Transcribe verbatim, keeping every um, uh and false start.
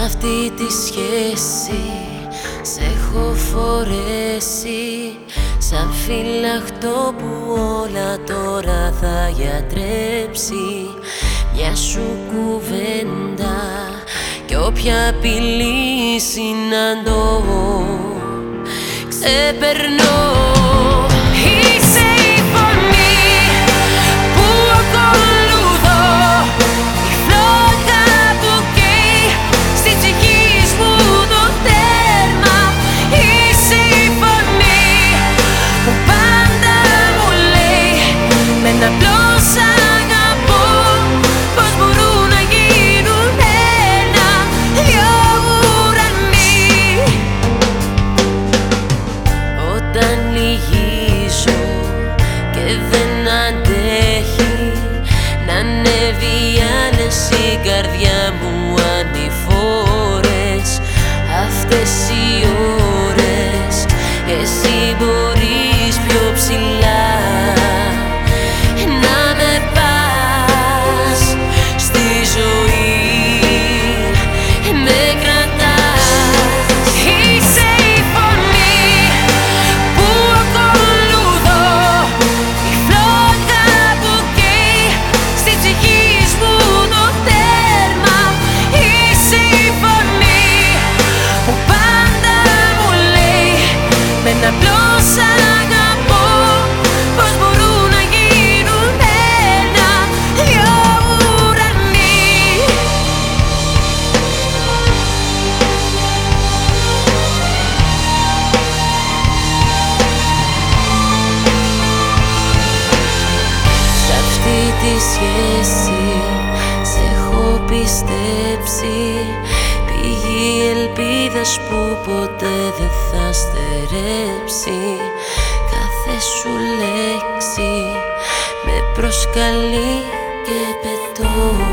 αυτή τη σχέση σε έχω φορέσει σαν φύλαχτο που όλα τώρα θα γιατρέψει. Μια σου κουβέντα κι όποια απειλή συναντώ ξεπερνώ. Είσαι η φωνή που ακολουθώ, η φλόγα που καίει στη ψυχή μου το τέρμα. Είσαι η φωνή που πάντα μου λέει με ένα απλό σ' αγαπώ πως μπορούν να γίνουν ένα, δυο ουρανοί. Όταν λυγίζω και δεν αντέχει να ανέβει άλλες η καρδιά μου ανηφόρες, αυτές οι ώρες εσύ μπορείς πιο ψηλά να με πας στη ζωή, με κρατάς. Είσαι η φωνή που ακολουθώ, η φλόγα που καίει στη ψυχή μου το τέρμα. Είσαι η φωνή που πάντα μου λέει με ένα απλό σ' αγαπώ πως μπορούν να γίνουν ένα, δυο ουρανοί. Σ' αυτή τη σχέση σε έχω πιστέψει, πηγή ελπίδας που ποτέ δεν θα στερέψει. Κάθε σου λέξη με προσκαλεί και πετώ